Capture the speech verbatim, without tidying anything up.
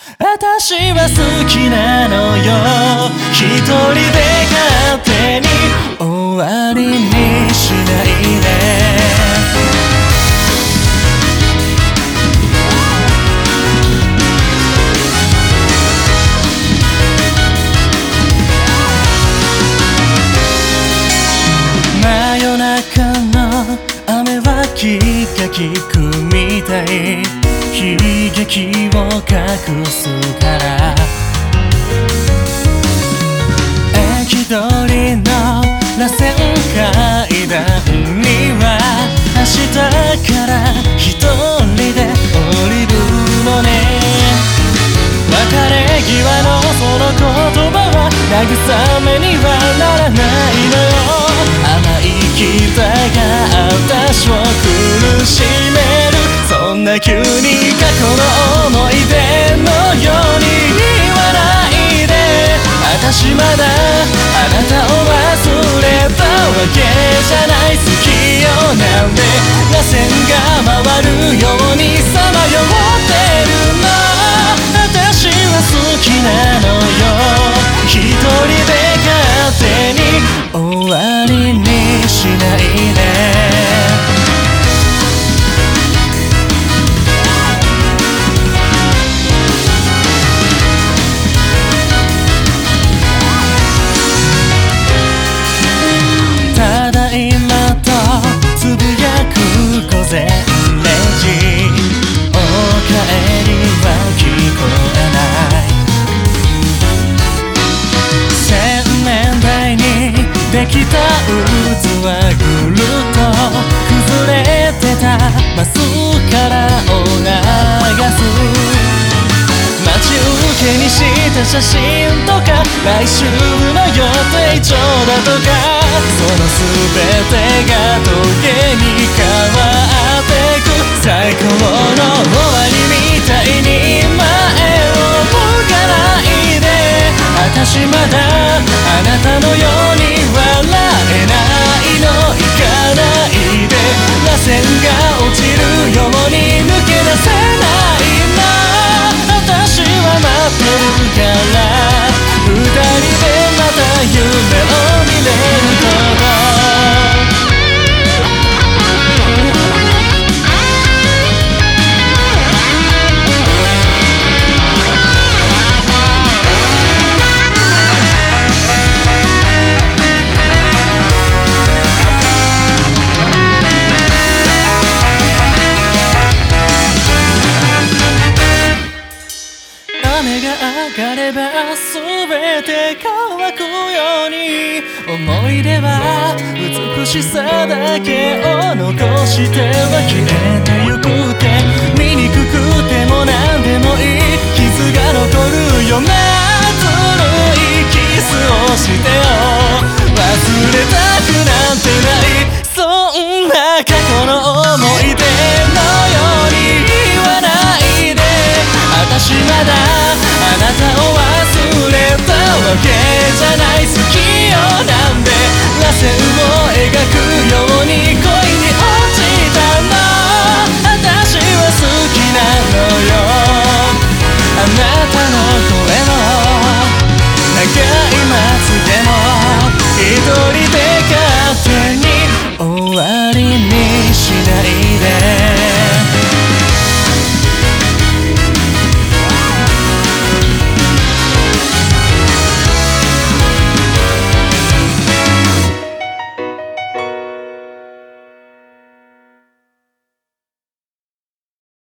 私は好きなのよ、一人で勝手に終わりにしないで。真夜中の雨は気が利くみたい、悲劇を隠すから。駅通りの螺旋階段には明日から一人で降りるのね。別れ際のその言葉は慰めにはならないのよ。甘い期待が私を苦しめる、そんな急に過去の思い出のように言わないで。私まだあなたを忘れたわけじゃない。好きよなんで螺旋が回るようにさまよってるの。私は好きなのよ、一人で勝手に終わりにしないで。できた渦はぐるっと崩れてたマスからを流す。待ち受けにした写真とか来週の予定帳だとか、その全てがトゲに変わってく。最高の終わりみたいに前を向かないで。私まだあなたのように笑えないの、行かないで。螺旋が落ちるように抜け出せないの。私は待ってるから、二人でまた夢を見れること。雨が上がれば全て乾くように、思い出は美しさだけを残しては消えてゆくって。醜くてもなん